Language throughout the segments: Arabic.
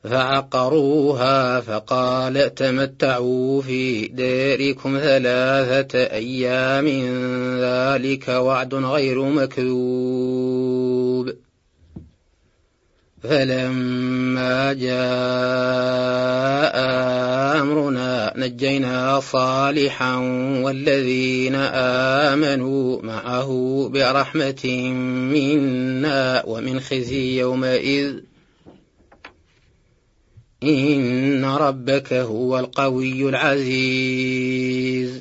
فعقروها فقال تمتعوا في داركم 3 أيام ذلك وعد غير مكذوب. فلما جاء أمرنا نجينا صالحا والذين آمنوا معه برحمة منا ومن خزي يومئذ إن ربك هو القوي العزيز.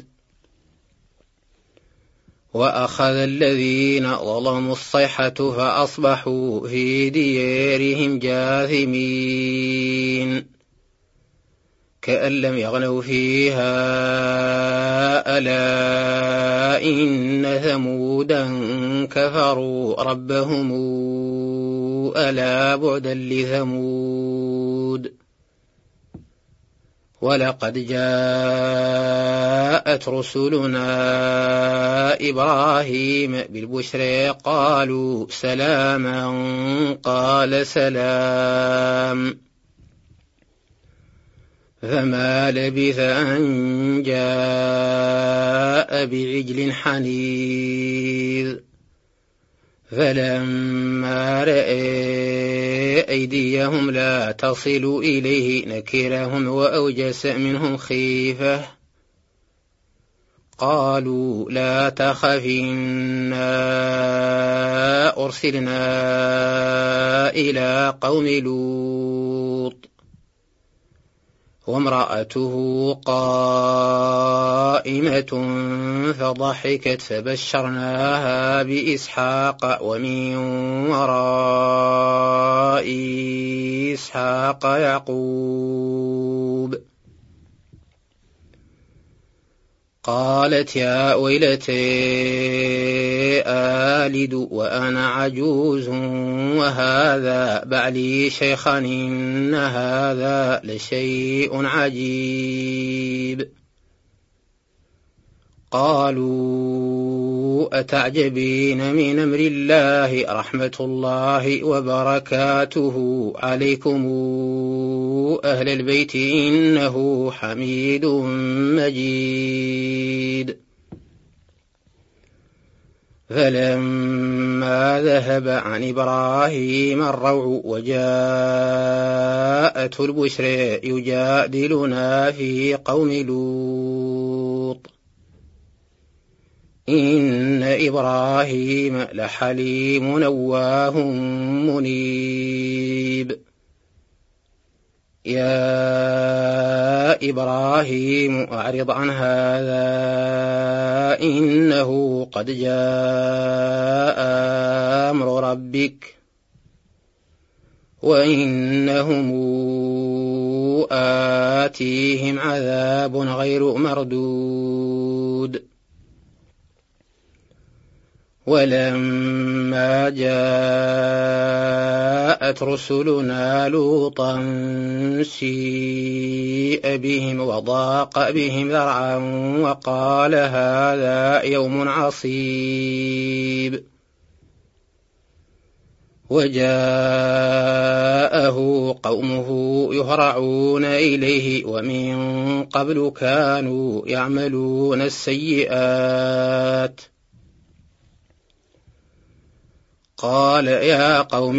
وأخذ الذين ظلموا الصيحة فأصبحوا في ديارهم جاثمين كأن لم يغنوا فيها ألا إن ثمودا كفروا ربهم ألا بعدا لثمود. ولقد جاءت رسلنا إبراهيم بالبشرى قالوا سلاما قال سلام فما لبث أن جاء بعجل حنيذ. فلما رأى أيديهم لا تصل إليه نكرهم وأوجس منهم خيفة قالوا لا تخف إنا أرسلنا إلى قوم لوط وامرأته قائمة فضحكت فبشرناها بإسحاق ومن وراء إسحاق يعقوب. قالت يا ويلتى آلد وأنا عجوز وهذا بعلي شيخا إن هذا لشيء عجيب. قالوا أتعجبين من أمر الله رحمة الله وبركاته عليكم أهل البيت إنه حميد مجيد. فلما ذهب عن إبراهيم الروع وجاءته البشرى يجادلنا في قوم لوط إن إبراهيم لحليم أواه منيب. يا إبراهيم أعرض عن هذا إنه قد جاء أمر ربك وإنهم آتيهم عذاب غير مردود. ولما جاءت رسلنا لوطا سيء بهم وضاق بهم ذرعا وقال هذا يوم عصيب. وجاءه قومه يهرعون إليه ومن قبل كانوا يعملون السيئات. قال يا قوم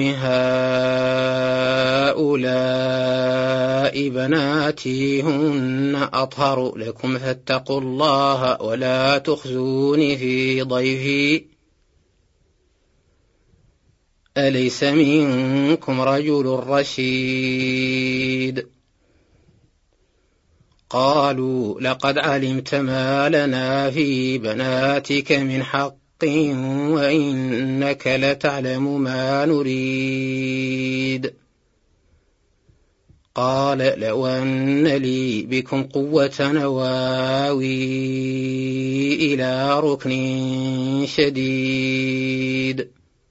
هؤلاء بناتي هن أطهر لكم فاتقوا الله ولا تخزوني في ضيفي أليس منكم رجل رشيد. قالوا لقد علمت ما لنا في بناتك من حق وإنك لتعلم ما نريد. قال لو أن لي بكم قوة نواوي إلى ركن شديد.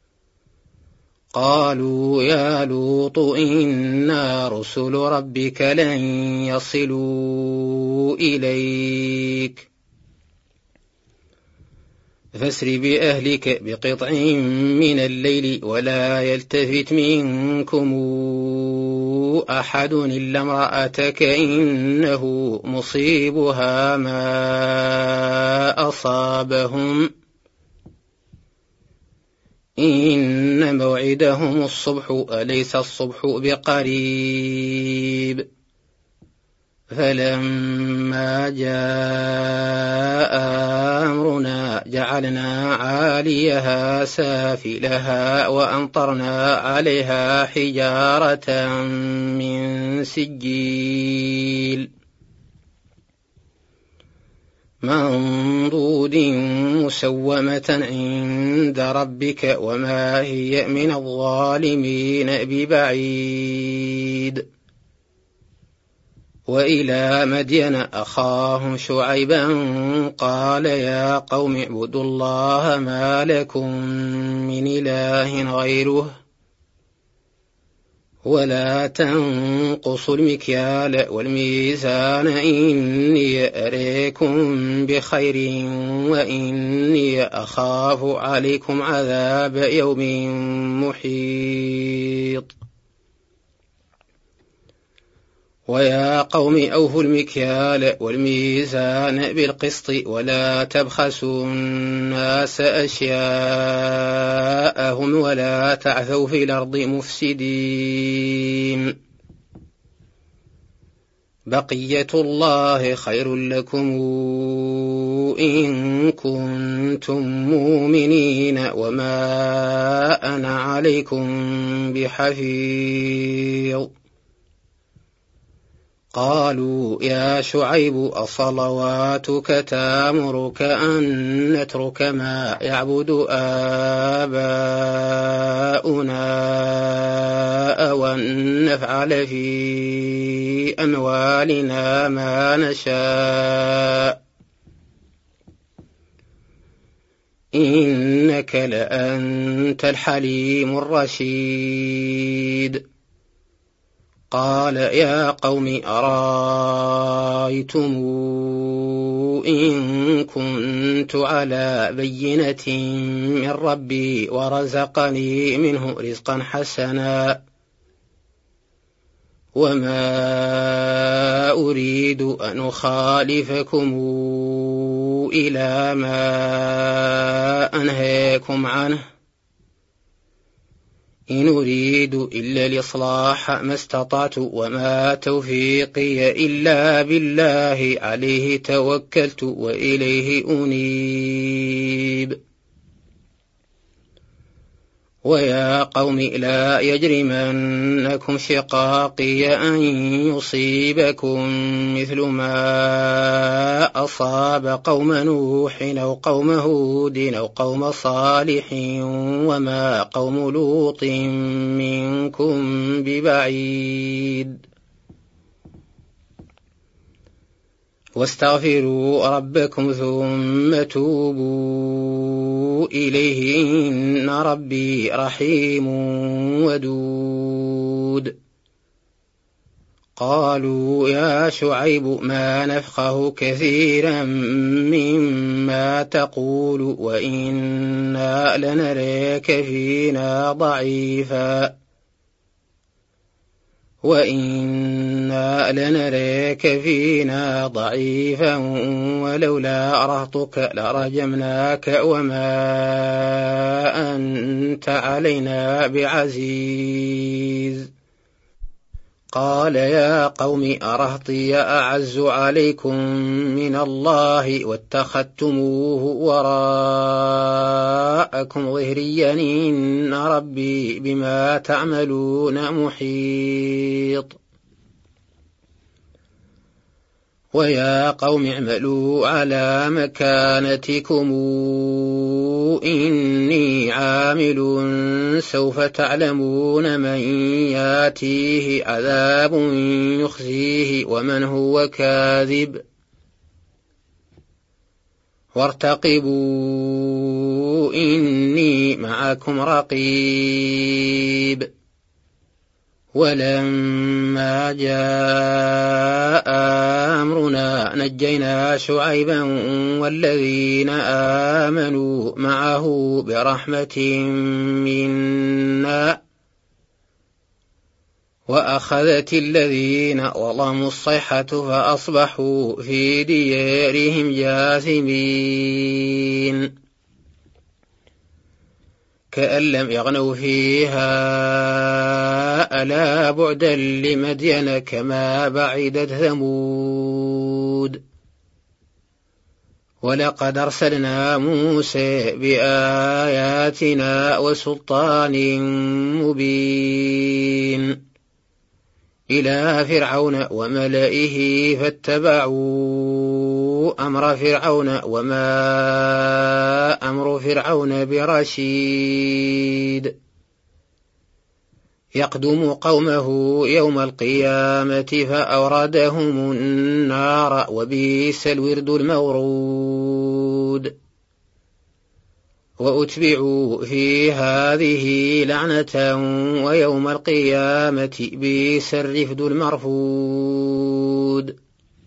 قالوا يا لوط إنا رسل ربك لن يصلوا إليك فاسر بأهلك بقطع من الليل ولا يلتفت منكم أحد إلا امرأتك إنه مصيبها ما أصابهم إن موعدهم الصبح أليس الصبح بقريب فلما جاء أمرنا جعلنا عاليها سافلها وأمطرنا عليها حجارة من سجيل منضود مسومة عند ربك وما هي من الظالمين ببعيد وإلى مدين أخاهم شعيبا قال يا قوم اعبدوا الله ما لكم من إله غيره ولا تنقصوا المكيال والميزان إني أريكم بخير وإني أخاف عليكم عذاب يوم محيط ويا قوم أوفوا المكيال والميزان بالقسط ولا تبخسوا الناس أشياءهم ولا تعثوا في الأرض مفسدين بقية الله خير لكم إن كنتم مؤمنين وما أنا عليكم بحفيظ قالوا يا شعيب أصلواتك تأمرك أن نترك ما يعبد آباؤنا أو أن نفعل في أموالنا ما نشاء إنك لأنت الحليم الرشيد قال يا قوم أرأيتم إن كنت على بينة من ربي ورزقني منه رزقا حسنا وما أريد أن أخالفكم إلى ما أنهاكم عنه إن أريد إلا الإصلاح ما استطعت وما توفيقي إلا بالله عليه توكلت وإليه أنيب ويا قوم لا يجرمنكم شقاقي أن يصيبكم مثل ما أصاب قوم نوح أو قوم هود أو قوم صالح وما قوم لوط منكم ببعيد واستغفروا ربكم ثم توبوا إليه إن ربي رحيم ودود قالوا يا شعيب ما نفقه كثيرا مما تقول وإنا لنراك فينا ضعيفا ولولا رهطك لرجمناك وما أنت علينا بعزيز قال يا قوم أرهطي أعز عليكم من الله واتخذتموه وراءكم ظهريا إن ربي بما تعملون محيط ويا قوم اعملوا على مكانتكم إني عامل سوف تعلمون من ياتيه عذاب يخزيه ومن هو كاذب وارتقبوا إني معكم رقيب ولما جاء أمرنا نجينا شعيبا والذين آمنوا معه برحمة منا وأخذت الذين ظلموا الصيحة فأصبحوا في ديارهم جاثمين كأن لم يغنوا فيها ألا بعدا لمدين كما بعدت ثمود ولقد أرسلنا موسى بآياتنا وسلطان مبين إلى فرعون وملئه فاتبعوا أمر فرعون وما أمر فرعون برشيد يقدم قومه يوم القيامة فأوردهم النار وبئس الورد المورود وأتبعوا في هذه لعنة ويوم القيامة بئس الرفد المرفود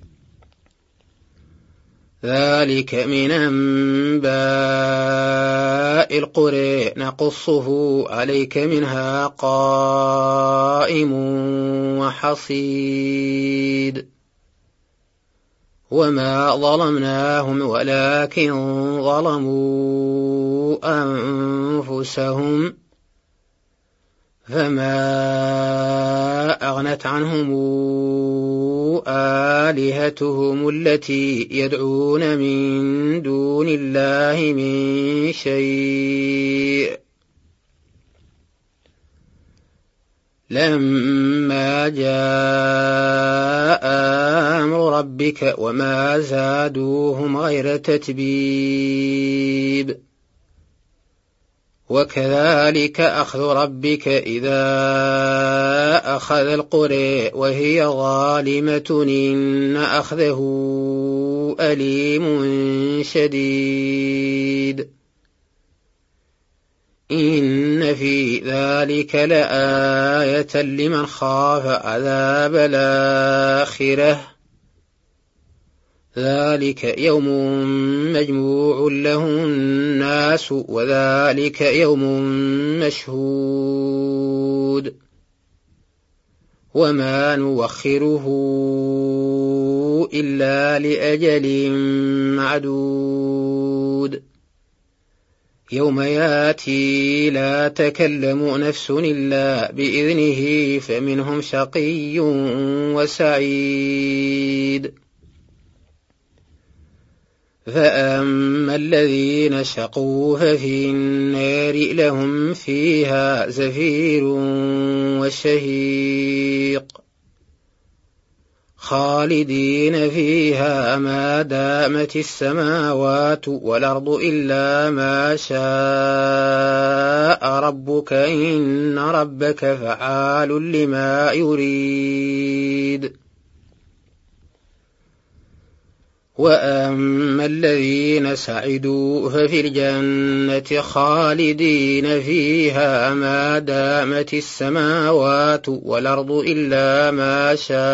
ذلك من أنباء القرى نقصه عليك منها قائم وحصيد وما ظلمناهم ولكن ظلموا أنفسهم فما أغنت عنهم آلهتهم التي يدعون من دون الله من شيء لما جاء أمر ربك وما زادوهم غير تتبيب وكذلك أخذ ربك إذا أخذ القرى وهي ظالمة إن أخذه أليم شديد إن في ذلك لآية لمن خاف عذاب الآخرة ذلك يوم مجموع له الناس وذلك يوم مشهود وما نوخره إلا لأجل معدود يوم ياتي لا تكلم نفس إلا بإذنه فمنهم شقي وسعيد فأما الذين شقوا ففي النار لهم فيها زفير وشهيق خالدين فيها ما دامت السماوات والأرض إلا ما شاء ربك إن ربك فعال لما يريد وأما الذين سعدوا ففي الجنة خالدين فيها ما دامت السماوات والأرض إلا ما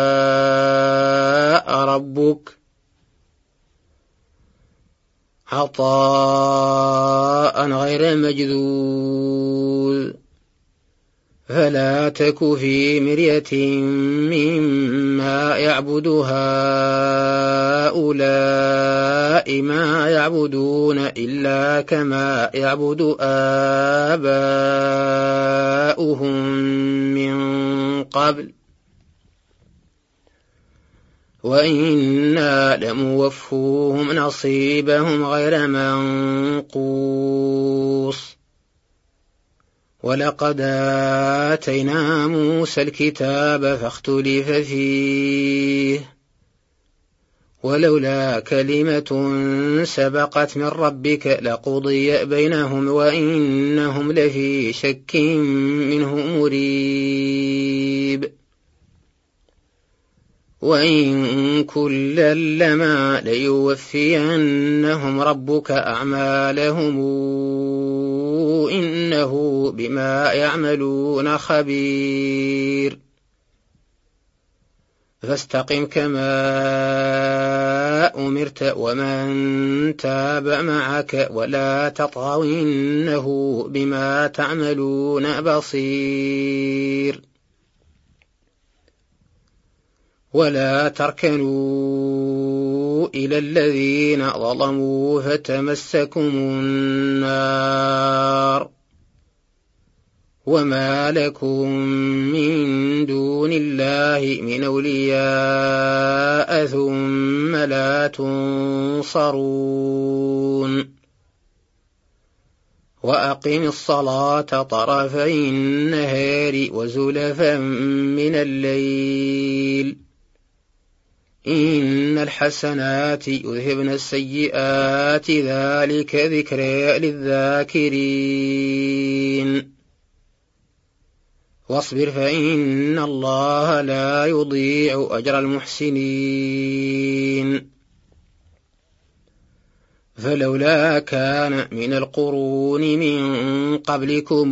شاء ربك عطاء غير مجذوذ فلا تك في مرية مما يعبد هؤلاء ما يعبدون إلا كما يعبد آباؤهم من قبل وإنا لموفوهم نصيبهم غير منقوص ولقد آتينا موسى الكتاب فاختلف فيه ولولا كلمة سبقت من ربك لقضي بينهم وإنهم لفي شك منه مريب وإن كلا لما ليوفينهم ربك أعمالهم إنه بما يعملون خبير فاستقم كما أمرت ومن تاب معك ولا تطغوا إنه بما تعملون بصير ولا تركنوا إلى الذين ظلموا فتمسكم النار وما لكم من دون الله من أولياء ثم لا تنصرون وأقم الصلاة طرفي النهار وزلفا من الليل إن الحسنات يذهبن السيئات ذلك ذكرى للذاكرين واصبر فإن الله لا يضيع أجر المحسنين فلولا كان من القرون من قبلكم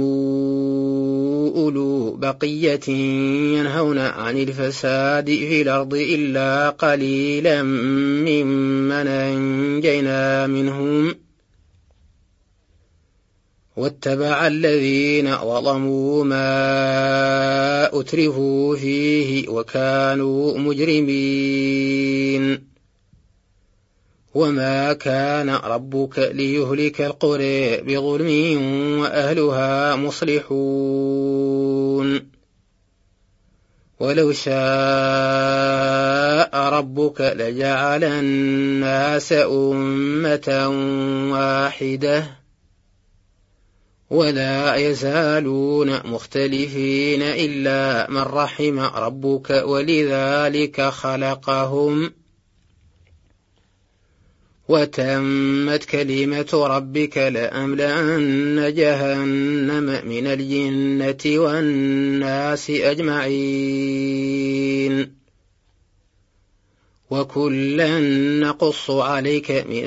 أولو بقية ينهون عن الفساد في الأرض إلا قليلا ممن أنجينا منهم واتبع الذين ظلموا ما أترفوا فيه وكانوا مجرمين وما كان ربك ليهلك القرى بظلم وأهلها مصلحون ولو شاء ربك لجعل الناس أمة واحدة ولا يزالون مختلفين إلا من رحم ربك ولذلك خلقهم وتمت كلمة ربك لأملأن جهنم من الجنة والناس أجمعين وكلا نقص عليك من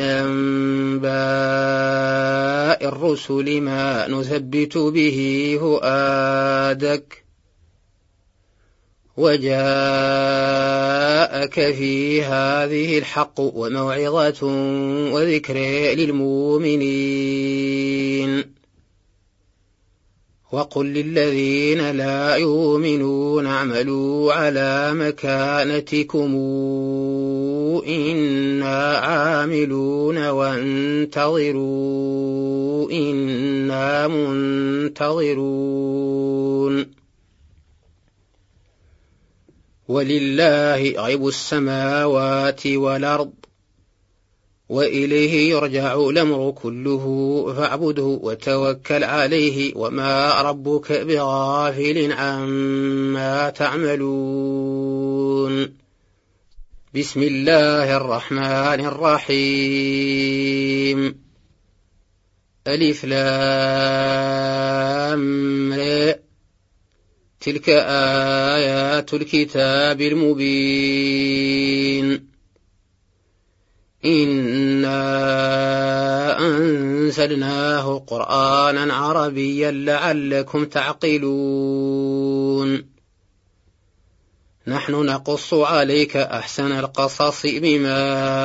أنباء الرسل ما نثبت به فؤادك وجاءك في هذه الحق وموعظة وذكرى للمؤمنين وقل للذين لا يؤمنون اعملوا على مكانتكم إنا عاملون وانتظروا إنا منتظرون ولله غيب السماوات والأرض وإليه يرجع الأمر كله فاعبده وتوكل عليه وما ربك بغافل عما تعملون بسم الله الرحمن الرحيم ألف لام ر تلك آيات الكتاب المبين إنا أنزلناه قرآنا عربيا لعلكم تعقلون نحن نقص عليك أحسن القصص بما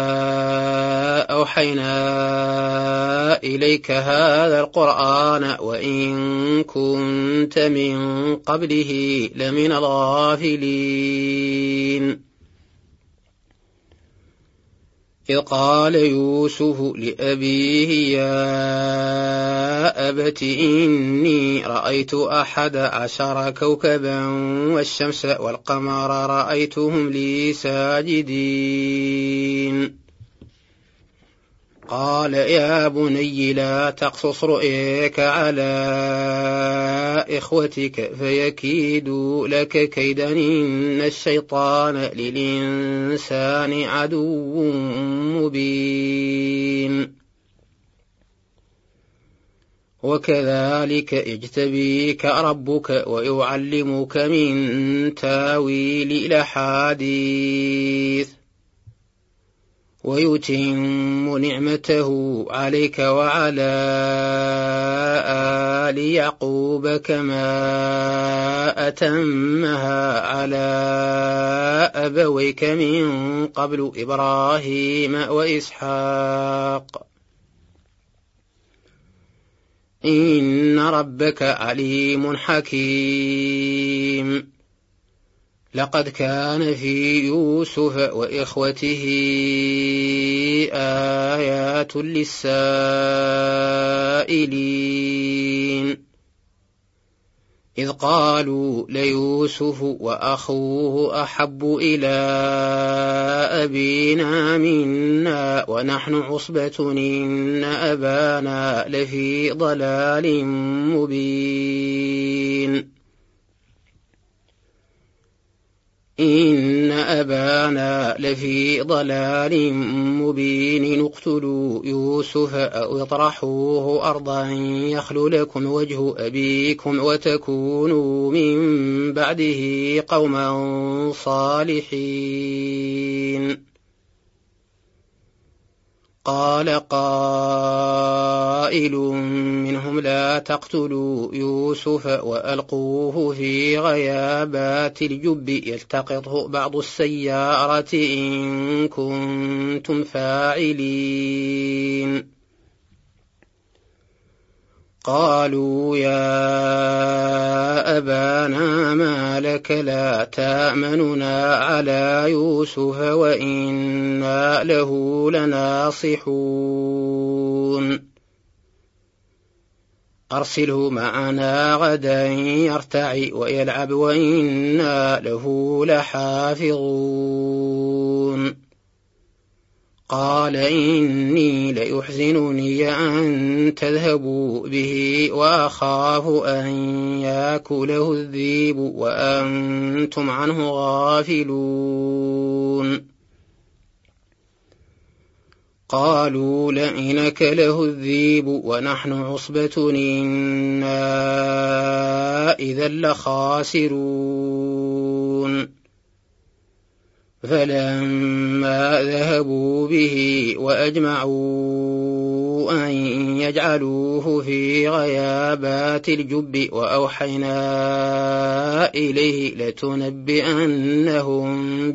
أوحينا إليك هذا القرآن وإن كنت من قبله لمن الغافلين إذ قال يوسف لأبيه يا أبت إني رأيت 11 كوكبا والشمس والقمر رأيتهم لي ساجدين قال يا بني لا تقصص رؤياك على إخوتك فيكيدوا لك كيدا إن الشيطان للإنسان عدو مبين وكذلك يجتبيك ربك ويعلمك من تاويل الأحاديث ويتم نعمته عليك وعلى آل يعقوب كما أتمها على أبويك من قبل إبراهيم وإسحاق إن ربك عليم حكيم لقد كان في يوسف وإخوته آيات للسائلين إذ قالوا ليوسف وأخوه أحب إلى أبينا منا ونحن عصبة إن أبانا لفي ضلال مبين إن أبانا لفي ضلال مبين اقتلوا يوسف أو اطرحوه أرضا يخل لكم وجه أبيكم وتكونوا من بعده قوما صالحين قال قائل منهم لا تقتلوا يوسف وألقوه في غيابات الجب يلتقطه بعض السيارة إن كنتم فاعلين قالوا يا أبانا ما لك لا تأمننا على يوسف وإنا له لناصحون أرسله معنا غدا يرتع ويلعب وإنا له لحافظون قال إني ليحزنني أن تذهبوا به وأخاف أن يأكله الذئب وأنتم عنه غافلون قالوا لئن أكله الذئب ونحن عصبة إنا إذا لخاسرون فلما ذهبوا به وأجمعوا أن يجعلوه في غيابات الجب وأوحينا إليه لتنبئنهم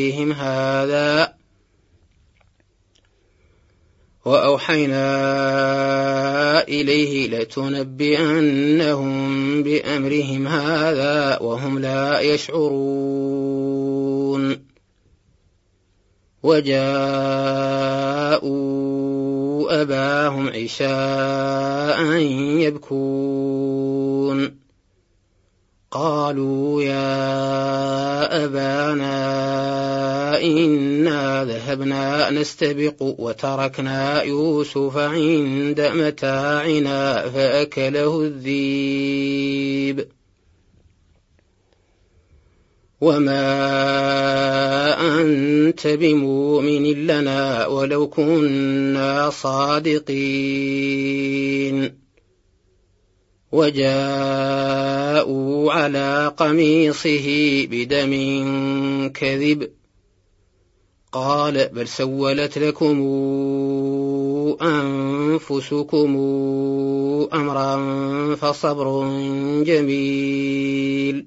بأمرهم هذا وهم لا يشعرون وجاءوا أباهم عشاء يبكون قالوا يا أبانا إنا ذهبنا نستبق وتركنا يوسف عند متاعنا فأكله الذئب وما أنت بمؤمن لنا ولو كنا صادقين وجاءوا على قميصه بدم كذب قال بل سولت لكم أنفسكم أمرا فصبر جميل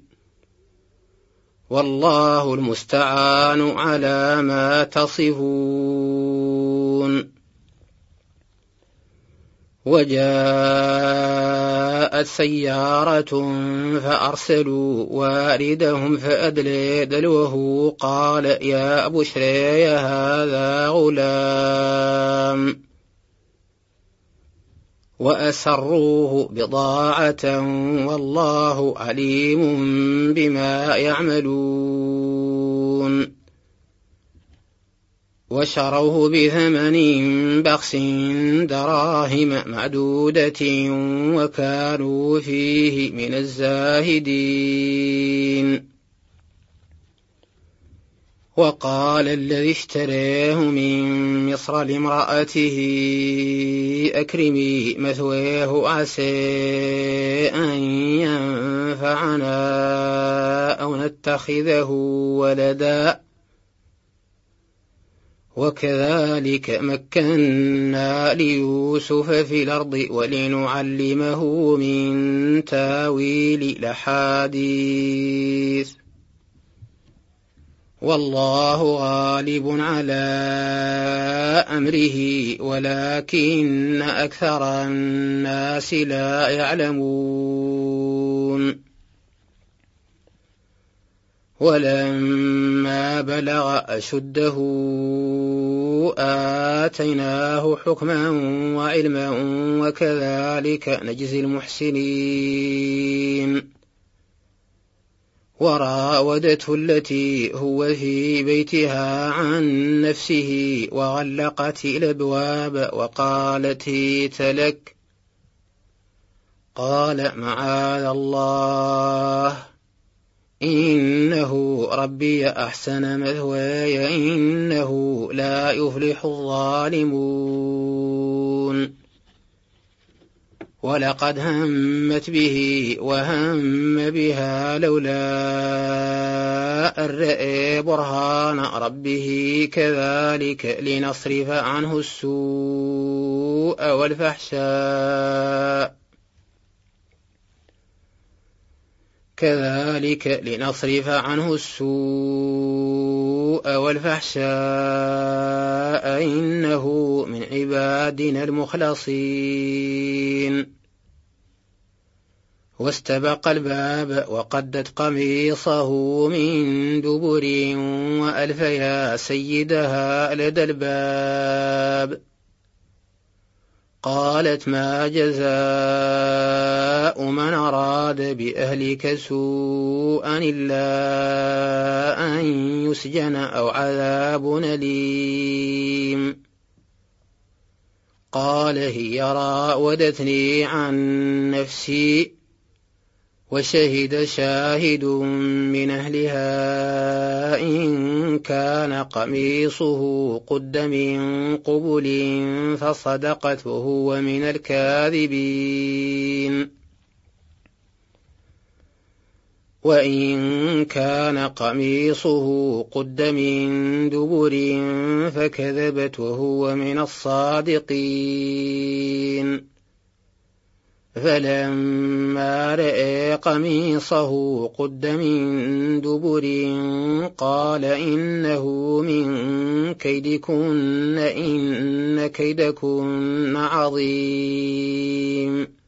والله المستعان على ما تصفون وجاءت سيارة فأرسلوا واردهم فأدلى دلوه قال يا بشرى هذا غلام وأسروه بضاعة والله عليم بما يعملون وشروه بثمن بخس دراهم معدودة وكانوا فيه من الزاهدين وقال الذي اشتراه من مصر لامرأته أكرمي مثواه عسى أن ينفعنا أو نتخذه ولدا وكذلك مكنا ليوسف في الأرض ولنعلمه من تاويل الأحاديث والله غالب على أمره ولكن أكثر الناس لا يعلمون ولما بلغ أشده آتيناه حكما وعلما وكذلك نجزي المحسنين. وراودته التي هو في بيتها عن نفسه وغلقت الأبواب وقالت هيت لك. قال معاذ الله إنه ربي أحسن مثواي إنه لا يفلح الظالمون. ولقد همت به وهم بها لولا أن رأى برهان ربه كذلك لنصرف عنه السوء والفحشاء إنه من عبادنا المخلصين. واستبق الباب وقدت قميصه من دبر وألف يا سيدها لدى الباب. قالت ما جزاء من أراد بأهلك سوءا إلا أن يسجن أو عذاب أليم. قال هي راودتني عن نفسي وشهد شاهد من أهلها إن كان قميصه قد من قبل فصدقت وهو من الكاذبين. وإن كان قميصه قد من دبر فكذبت وهو من الصادقين. فلما رأى قميصه قد من دبر قال إنه من كيدكن إن كيدكن عظيم.